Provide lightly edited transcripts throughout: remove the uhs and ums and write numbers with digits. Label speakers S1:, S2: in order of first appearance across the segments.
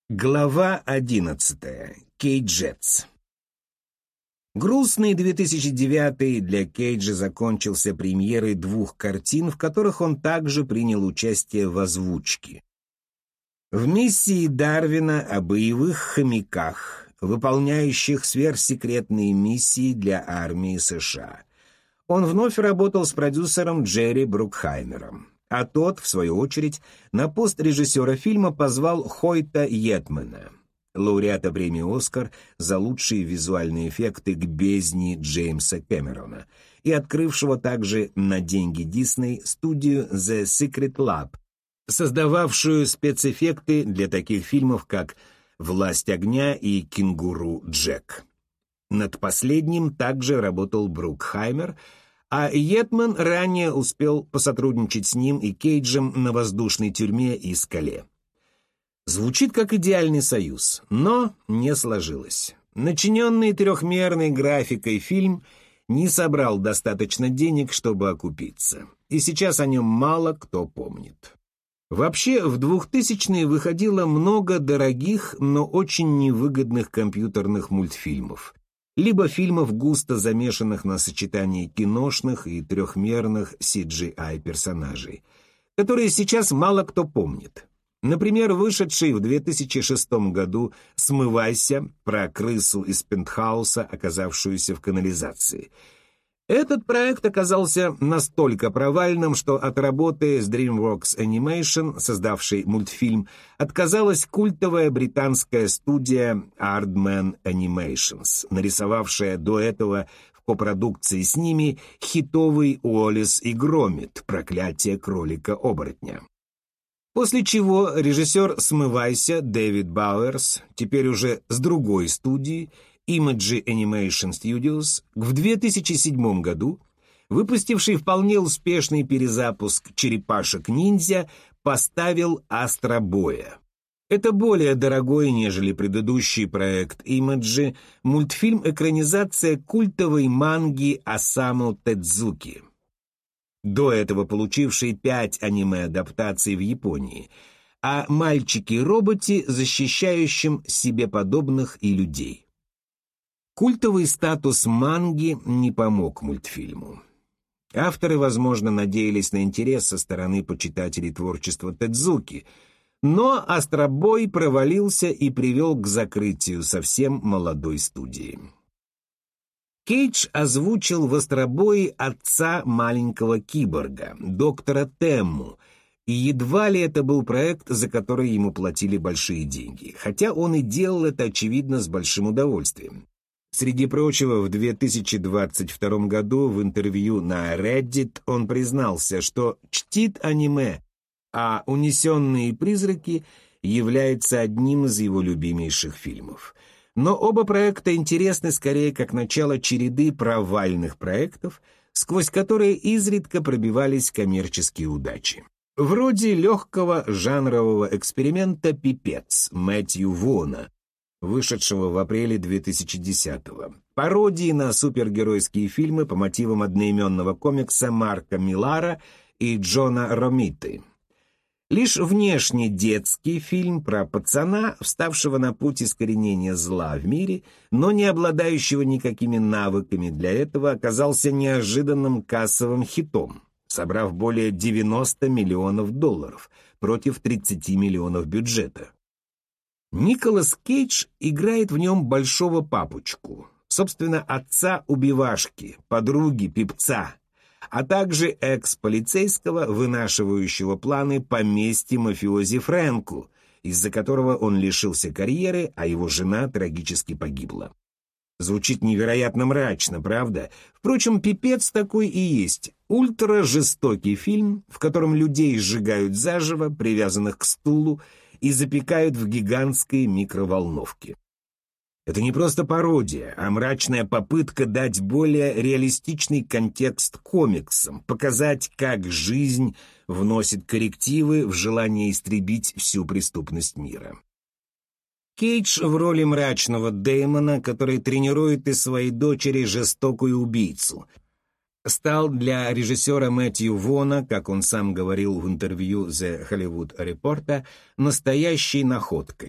S1: Глава 11. Кейджетс. Грустный 2009 для Кейджа закончился премьерой двух картин, в которых он также принял участие в озвучке. В «Миссии Дарвина» о боевых хомяках, выполняющих сверхсекретные миссии для армии США. Он вновь работал с продюсером Джерри Брукхаймером, а тот, в свою очередь, на пост режиссера фильма позвал Хойта Йетмана, лауреата премии «Оскар» за лучшие визуальные эффекты к бездне Джеймса Кэмерона и открывшего также на деньги Дисней студию The Secret Lab, создававшую спецэффекты для таких фильмов, как «Власть огня» и «Кенгуру Джек». Над последним также работал Брукхаймер, а Йетман ранее успел посотрудничать с ним и Кейджем на «Воздушной тюрьме» и «Скале». Звучит как идеальный союз, но не сложилось. Начиненный трехмерной графикой фильм не собрал достаточно денег, чтобы окупиться, и сейчас о нем мало кто помнит. Вообще, в 2000-е выходило много дорогих, но очень невыгодных компьютерных мультфильмов, либо фильмов, густо замешанных на сочетании киношных и трехмерных CGI-персонажей, которые сейчас мало кто помнит. Например, вышедший в 2006 году «Смывайся» про крысу из пентхауса, оказавшуюся в канализации. Этот проект оказался настолько провальным, что от работы с DreamWorks Animation, создавшей мультфильм, отказалась культовая британская студия Aardman Animations, нарисовавшая до этого в копродукции с ними хитовый «Уоллес и Громит. Проклятие кролика-оборотня». После чего режиссер «Смывайся» Дэвид Бауэрс, теперь уже с другой студии, Image Animation Studios, в 2007 году, выпустивший вполне успешный перезапуск «Черепашек-ниндзя», поставил «Астробоя». Это более дорогой, нежели предыдущий проект Image, мультфильм-экранизация культовой манги Осаму Тедзуки, до этого получивший 5 аниме-адаптаций в Японии, о мальчике-роботе, защищающем себе подобных и людей. Культовый статус манги не помог мультфильму. Авторы, возможно, надеялись на интерес со стороны почитателей творчества Тедзуки, но «Астробой» провалился и привел к закрытию совсем молодой студии. Кейдж озвучил в «Астробое» отца маленького киборга, доктора Темму, и едва ли это был проект, за который ему платили большие деньги, хотя он и делал это, очевидно, с большим удовольствием. Среди прочего, в 2022 году в интервью на Reddit он признался, что чтит аниме, а «Унесенные призраки» является одним из его любимейших фильмов. Но оба проекта интересны скорее как начало череды провальных проектов, сквозь которые изредка пробивались коммерческие удачи. Вроде легкого жанрового эксперимента «Пипец» Мэтью Вона, вышедшего в апреле 2010-го, пародии на супергеройские фильмы по мотивам одноименного комикса Марка Миллара и Джона Ромиты. Лишь внешне детский фильм про пацана, вставшего на путь искоренения зла в мире, но не обладающего никакими навыками для этого, оказался неожиданным кассовым хитом, собрав более $90 миллионов против 30 миллионов бюджета. Николас Кейдж играет в нем большого папочку, собственно, отца убивашки, подруги пипца, а также экс-полицейского, вынашивающего планы поместья мафиози Фрэнку, из-за которого он лишился карьеры, а его жена трагически погибла. Звучит невероятно мрачно, правда? Впрочем, «Пипец» такой и есть. Ультра-жестокий фильм, в котором людей сжигают заживо, привязанных к стулу, и запекают в гигантской микроволновке. Это не просто пародия, а мрачная попытка дать более реалистичный контекст комиксам, показать, как жизнь вносит коррективы в желание истребить всю преступность мира. Кейдж в роли мрачного Дэймона, который тренирует из своей дочери жестокую убийцу, стал для режиссера Мэтью Вона, как он сам говорил в интервью The Hollywood Reporter, настоящей находкой.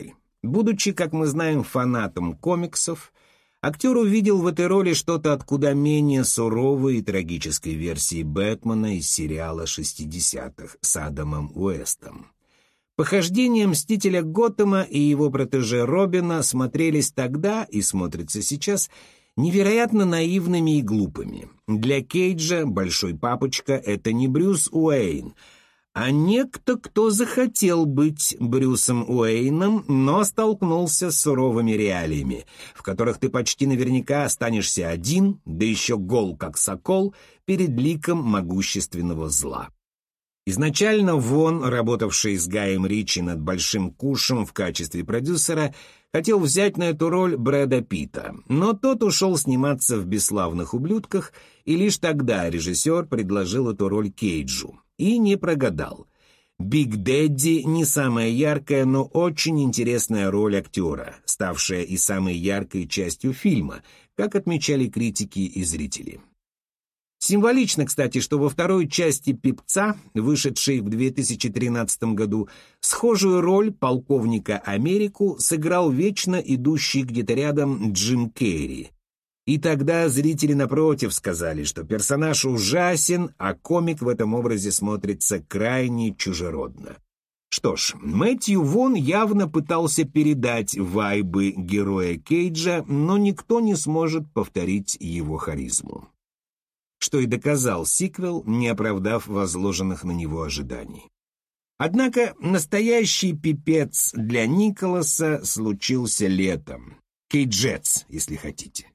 S1: Будучи, как мы знаем, фанатом комиксов, актер увидел в этой роли что-то от куда менее суровой и трагической версии Бэтмена из сериала 60-х с Адамом Уэстом. Похождения Мстителя Готэма и его протеже Робина смотрелись тогда и смотрятся сейчас невероятно наивными и глупыми. Для Кейджа Большой Папочка — это не Брюс Уэйн, а некто, кто захотел быть Брюсом Уэйном, но столкнулся с суровыми реалиями, в которых ты почти наверняка останешься один, да еще гол как сокол, перед ликом могущественного зла. Изначально Вон, работавший с Гаем Ричи над «Большим кушем» в качестве продюсера, хотел взять на эту роль Брэда Питта, но тот ушел сниматься в «Бесславных ублюдках», и лишь тогда режиссер предложил эту роль Кейджу. И не прогадал. Биг Дэдди — не самая яркая, но очень интересная роль актера, ставшая и самой яркой частью фильма, как отмечали критики и зрители. Символично, кстати, что во второй части «Пипца», вышедшей в 2013 году, схожую роль полковника Америку сыграл вечно идущий где-то рядом Джим Керри. И тогда зрители напротив сказали, что персонаж ужасен, а комик в этом образе смотрится крайне чужеродно. Что ж, Мэтью Вон явно пытался передать вайбы героя Кейджа, но никто не сможет повторить его харизму. Что и доказал сиквел, не оправдав возложенных на него ожиданий. Однако настоящий пипец для Николаса случился летом. Кейджец, если хотите.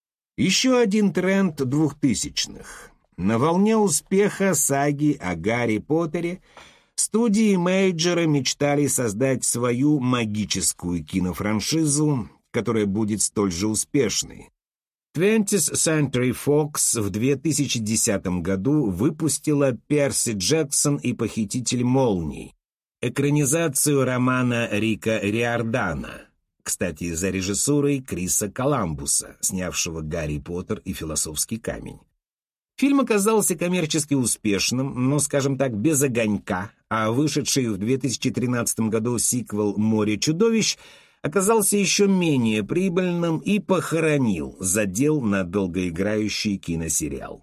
S1: Еще один тренд 2000-х. На волне успеха саги о Гарри Поттере студии мейджора мечтали создать свою магическую кинофраншизу, которая будет столь же успешной. 20th Century Fox в 2010 году выпустила «Перси Джексон и похититель молний», экранизацию романа Рика Риордана, кстати, за режиссурой Криса Коламбуса, снявшего «Гарри Поттер и философский камень». Фильм оказался коммерчески успешным, но, скажем так, без огонька, а вышедший в 2013 году сиквел «Море чудовищ» оказался еще менее прибыльным и похоронил задел на долгоиграющий киносериал.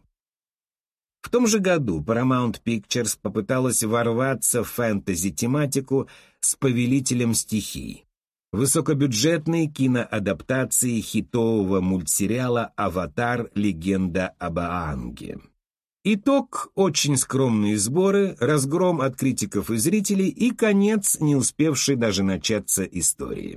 S1: В том же году Paramount Pictures попыталась ворваться в фэнтези-тематику с «Повелителем стихий», высокобюджетной киноадаптацией хитового мультсериала «Аватар. Легенда об Аанге». Итог — очень скромные сборы, разгром от критиков и зрителей и конец, не успевшей даже начаться истории.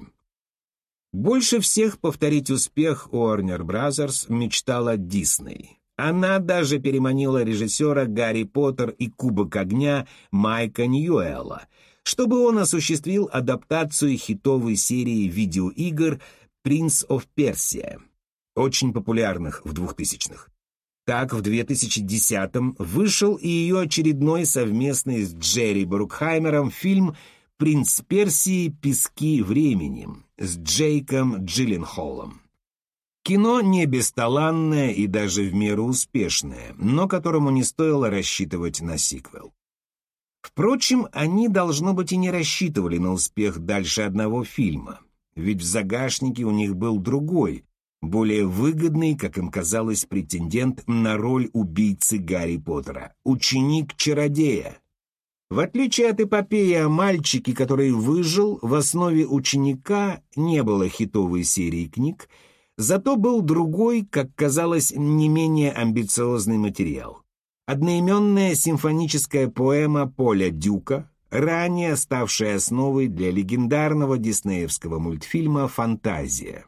S1: Больше всех повторить успех Warner Bros. Мечтала Дисней. Она даже переманила режиссера «Гарри Поттер и Кубок огня» Майка Ньюэлла, чтобы он осуществил адаптацию хитовой серии видеоигр «Принц оф Персия», очень популярных в 2000-х. Так, в 2010-м вышел и ее очередной совместный с Джерри Брукхаймером фильм «Принц Персии. Пески времени» с Джейком Джилленхолом. Кино не бесталанное и даже в меру успешное, но которому не стоило рассчитывать на сиквел. Впрочем, они, должно быть, и не рассчитывали на успех дальше одного фильма, ведь в загашнике у них был другой, более выгодный, как им казалось, претендент на роль убийцы Гарри Поттера — ученик-чародея. В отличие от эпопеи о мальчике, который выжил, в основе ученика не было хитовой серии книг, зато был другой, как казалось, не менее амбициозный материал. Одноименная симфоническая поэма Поля Дюка, ранее ставшая основой для легендарного диснеевского мультфильма «Фантазия».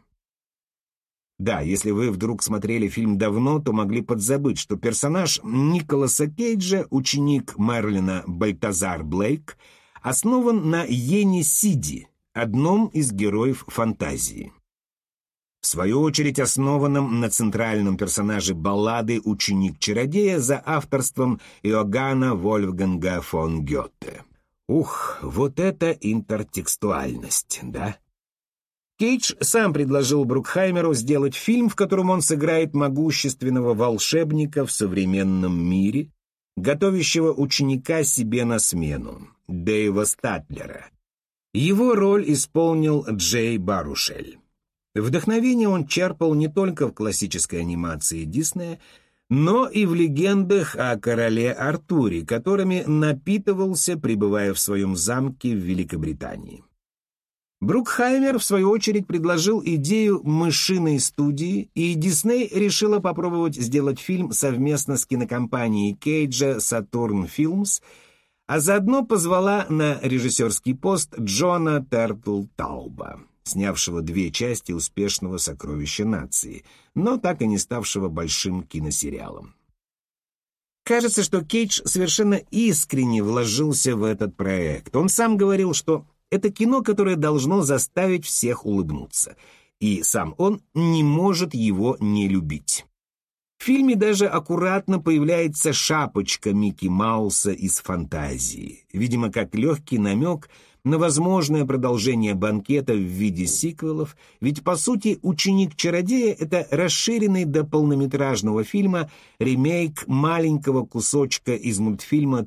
S1: Да, если вы вдруг смотрели фильм давно, то могли подзабыть, что персонаж Николаса Кейджа, ученик Мерлина Бальтазар Блейк, основан на Йене Сиди, одном из героев «Фантазии». В свою очередь основанном на центральном персонаже баллады «Ученик-чародея» за авторством Иоганна Вольфганга фон Гёте. Ух, вот это интертекстуальность, да? Кейдж сам предложил Брукхаймеру сделать фильм, в котором он сыграет могущественного волшебника в современном мире, готовящего ученика себе на смену, Дэйва Статлера. Его роль исполнил Джей Барушель. Вдохновение он черпал не только в классической анимации Диснея, но и в легендах о короле Артуре, которыми напитывался, пребывая в своем замке в Великобритании. Брукхаймер, в свою очередь, предложил идею мышиной студии, и Дисней решила попробовать сделать фильм совместно с кинокомпанией Кейджа Saturn Films, а заодно позвала на режиссерский пост Джона Тертл-Тауба, снявшего 2 части успешного «Сокровища нации», но так и не ставшего большим киносериалом. Кажется, что Кейдж совершенно искренне вложился в этот проект. Он сам говорил, что это кино, которое должно заставить всех улыбнуться, и сам он не может его не любить. В фильме даже аккуратно появляется шапочка Микки Мауса из «Фантазии», видимо, как легкий намек на возможное продолжение банкета в виде сиквелов, ведь, по сути, «Ученик-чародея» — это расширенный до полнометражного фильма ремейк маленького кусочка из мультфильма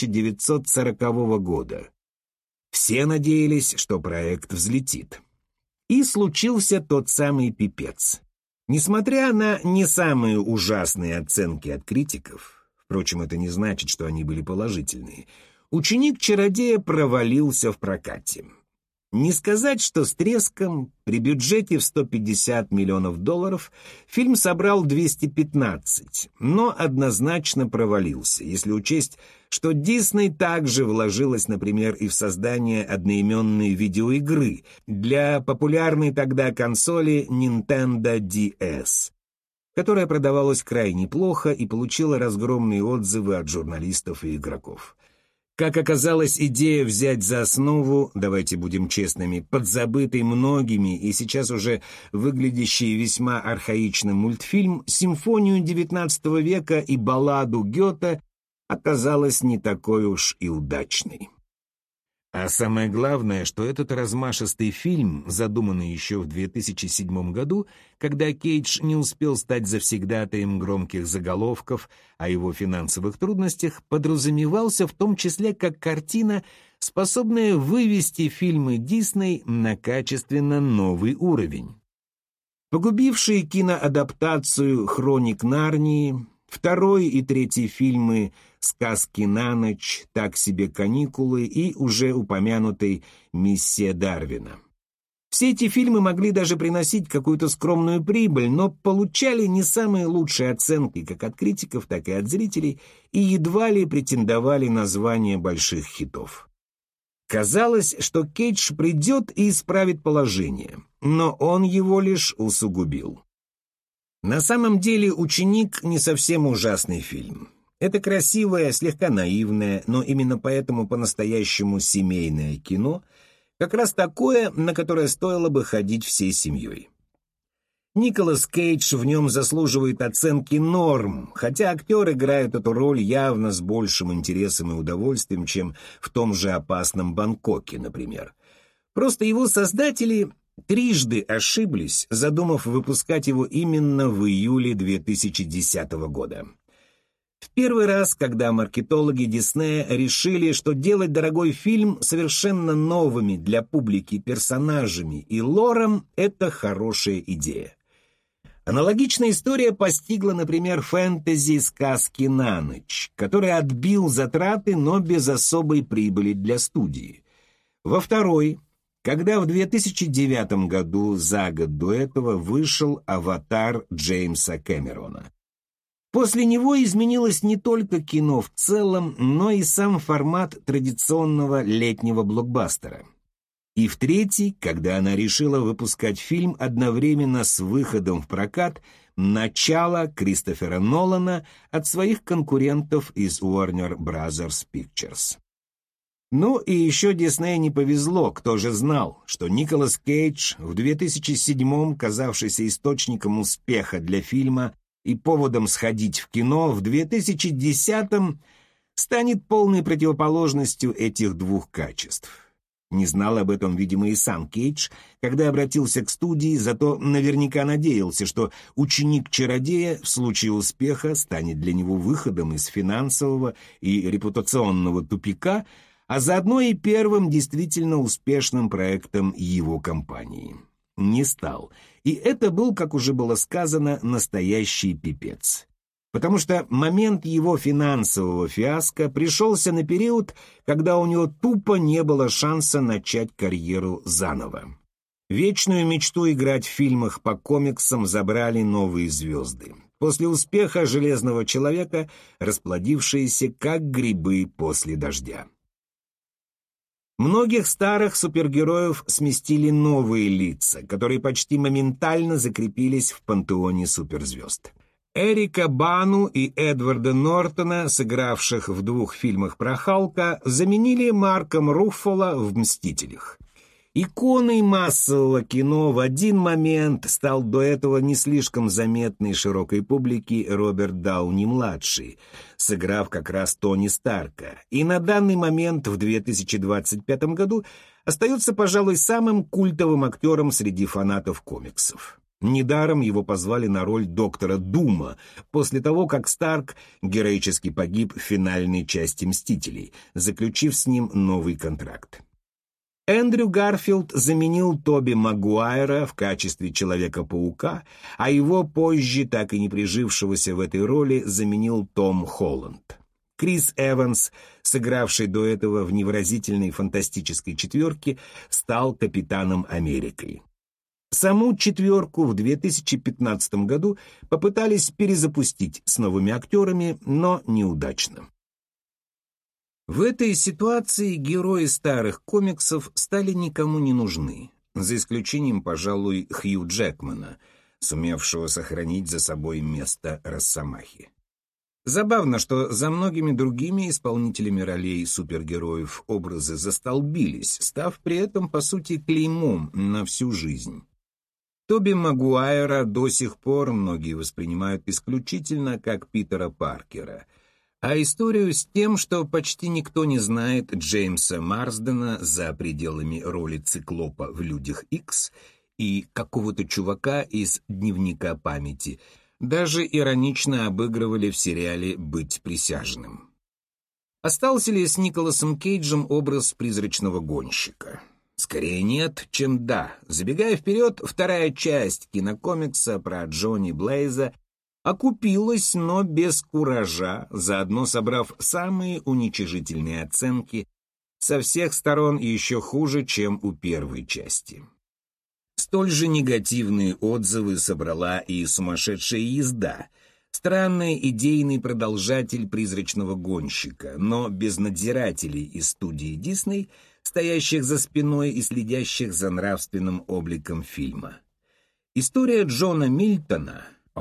S1: 1940 года. Все надеялись, что проект взлетит. И случился тот самый пипец. Несмотря на не самые ужасные оценки от критиков, впрочем, это не значит, что они были положительные, «Ученик-чародея» провалился в прокате. Не сказать, что с треском, при бюджете в $150 миллионов фильм собрал 215, но однозначно провалился, если учесть, что Дисней также вложилась, например, и в создание одноименной видеоигры для популярной тогда консоли Nintendo DS, которая продавалась крайне плохо и получила разгромные отзывы от журналистов и игроков. Как оказалось, идея взять за основу, давайте будем честными, подзабытый многими и сейчас уже выглядящий весьма архаичным мультфильм «Симфонию XIX века» и балладу Гёте оказалась не такой уж и удачной. А самое главное, что этот размашистый фильм, задуманный еще в 2007 году, когда Кейдж не успел стать завсегдатаем громких заголовков о его финансовых трудностях, подразумевался в том числе как картина, способная вывести фильмы Дисней на качественно новый уровень. Погубившие киноадаптацию «Хроник Нарнии», 2-й и 3-й фильмы «Сказки на ночь», «Так себе каникулы» и уже упомянутый «Миссия Дарвина». Все эти фильмы могли даже приносить какую-то скромную прибыль, но получали не самые лучшие оценки как от критиков, так и от зрителей, и едва ли претендовали на звание больших хитов. Казалось, что Кейдж придет и исправит положение, но он его лишь усугубил. На самом деле «Ученик» не совсем ужасный фильм. Это красивое, слегка наивное, но именно поэтому по-настоящему семейное кино, как раз такое, на которое стоило бы ходить всей семьей. Николас Кейдж в нем заслуживает оценки норм, хотя актер играет эту роль явно с большим интересом и удовольствием, чем в том же «Опасном Бангкоке», например. Просто его создатели трижды ошиблись, задумав выпускать его именно в июле 2010 года. В первый раз, когда маркетологи Диснея решили, что делать дорогой фильм совершенно новыми для публики персонажами и лором – это хорошая идея. Аналогичная история постигла, например, фэнтези «Сказки на ночь», который отбил затраты, но без особой прибыли для студии. Во второй, когда в 2009 году, за год до этого, вышел «Аватар» Джеймса Кэмерона. После него изменилось не только кино в целом, но и сам формат традиционного летнего блокбастера. И в третий, когда она решила выпускать фильм одновременно с выходом в прокат «Начало» Кристофера Нолана от своих конкурентов из Warner Bros. Pictures. Ну и еще Диснею не повезло, кто же знал, что Николас Кейдж, в 2007-м казавшийся источником успеха для фильма и поводом сходить в кино, в 2010-м станет полной противоположностью этих двух качеств. Не знал об этом, видимо, и сам Кейдж, когда обратился к студии, зато наверняка надеялся, что «Ученик-чародея» в случае успеха станет для него выходом из финансового и репутационного тупика, а заодно и первым действительно успешным проектом его компании. Не стал. И это был, как уже было сказано, настоящий пипец. Потому что момент его финансового фиаско пришелся на период, когда у него тупо не было шанса начать карьеру заново. Вечную мечту играть в фильмах по комиксам забрали новые звезды. После успеха «Железного человека», расплодившиеся как грибы после дождя. Многих старых супергероев сместили новые лица, которые почти моментально закрепились в пантеоне суперзвезд. Эрика Бану и Эдварда Нортона, сыгравших в 2 фильмах про Халка, заменили Марком Руффало в «Мстителях». Иконой массового кино в один момент стал до этого не слишком заметный широкой публике Роберт Дауни-младший, сыграв как раз Тони Старка, и на данный момент в 2025 году остается, пожалуй, самым культовым актером среди фанатов комиксов. Недаром его позвали на роль доктора Дума после того, как Старк героически погиб в финальной части «Мстителей», заключив с ним новый контракт. Эндрю Гарфилд заменил Тоби Магуайра в качестве Человека-паука, а его позже, так и не прижившегося в этой роли, заменил Том Холланд. Крис Эванс, сыгравший до этого в невыразительной фантастической четверке, стал Капитаном Америкой. Саму четверку в 2015 году попытались перезапустить с новыми актерами, но неудачно. В этой ситуации герои старых комиксов стали никому не нужны, за исключением, пожалуй, Хью Джекмана, сумевшего сохранить за собой место Росомахи. Забавно, что за многими другими исполнителями ролей супергероев образы застолбились, став при этом, по сути, клеймом на всю жизнь. Тоби Магуайра до сих пор многие воспринимают исключительно как Питера Паркера, а историю с тем, что почти никто не знает Джеймса Марсдена за пределами роли Циклопа в «Людях Икс» и какого-то чувака из «Дневника памяти», даже иронично обыгрывали в сериале «Быть присяжным». Остался ли с Николасом Кейджем образ призрачного гонщика? Скорее нет, чем да. Забегая вперед, 2-я часть кинокомикса про Джонни Блейза окупилась, но без куража, заодно собрав самые уничижительные оценки, со всех сторон еще хуже, чем у первой части. Столь же негативные отзывы собрала и «Сумасшедшая езда», странный идейный продолжатель «Призрачного гонщика», но без надзирателей из студии Дисней, стоящих за спиной и следящих за нравственным обликом фильма. История Джона Мильтона,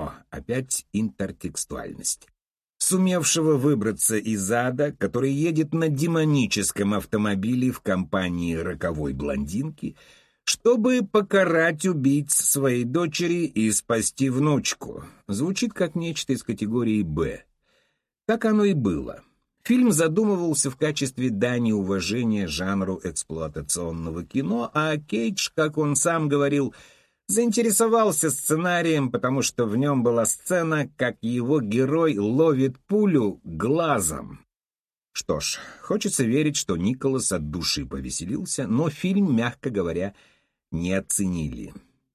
S1: опять интертекстуальность, сумевшего выбраться из ада, который едет на демоническом автомобиле в компании роковой блондинки, чтобы покарать убийц своей дочери и спасти внучку. Звучит как нечто из категории «Б». Так оно и было. Фильм задумывался в качестве дани уважения жанру эксплуатационного кино, а Кейдж, как он сам говорил, заинтересовался сценарием, потому что в нем была сцена, как его герой ловит пулю глазом. Что ж, хочется верить, что Николас от души повеселился, но фильм, мягко говоря, не оценили.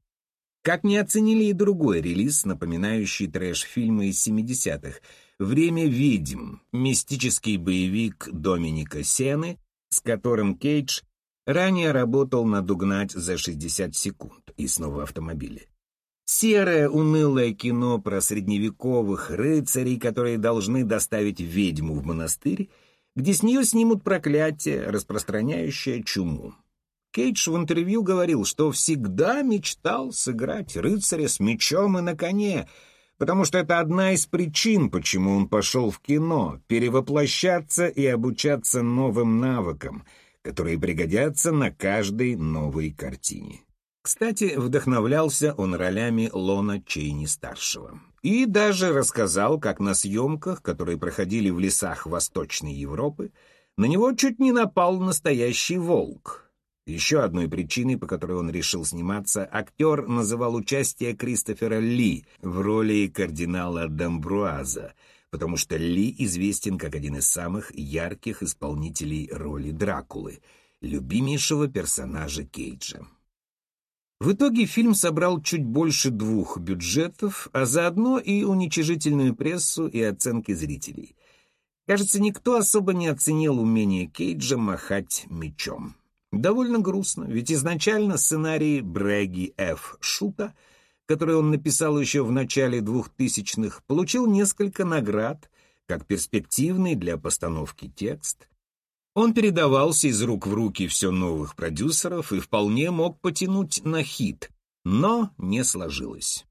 S1: Как не оценили и другой релиз, напоминающий трэш-фильмы из 70-х «Время ведьм», мистический боевик Доминика Сены, с которым Кейдж ранее работал над «Угнать за 60 секунд» и снова автомобили. Серое унылое кино про средневековых рыцарей, которые должны доставить ведьму в монастырь, где с нее снимут проклятие, распространяющее чуму. Кейдж в интервью говорил, что всегда мечтал сыграть рыцаря с мечом и на коне, потому что это одна из причин, почему он пошел в кино, перевоплощаться и обучаться новым навыкам, которые пригодятся на каждой новой картине. Кстати, вдохновлялся он ролями Лона Чейни-старшего. И даже рассказал, как на съемках, которые проходили в лесах Восточной Европы, на него чуть не напал настоящий волк. Еще одной причиной, по которой он решил сниматься, актер называл участие Кристофера Ли в роли кардинала Дамбруаза, потому что Ли известен как один из самых ярких исполнителей роли Дракулы, любимейшего персонажа Кейджа. В итоге фильм собрал чуть больше 2 бюджетов, а заодно и уничижительную прессу и оценки зрителей. Кажется, никто особо не оценил умение Кейджа махать мечом. Довольно грустно, ведь изначально сценарий Брэги Ф. Шута, который он написал еще в начале 2000-х, получил несколько наград, как перспективный для постановки текст. Он передавался из рук в руки все новых продюсеров и вполне мог потянуть на хит, но не сложилось.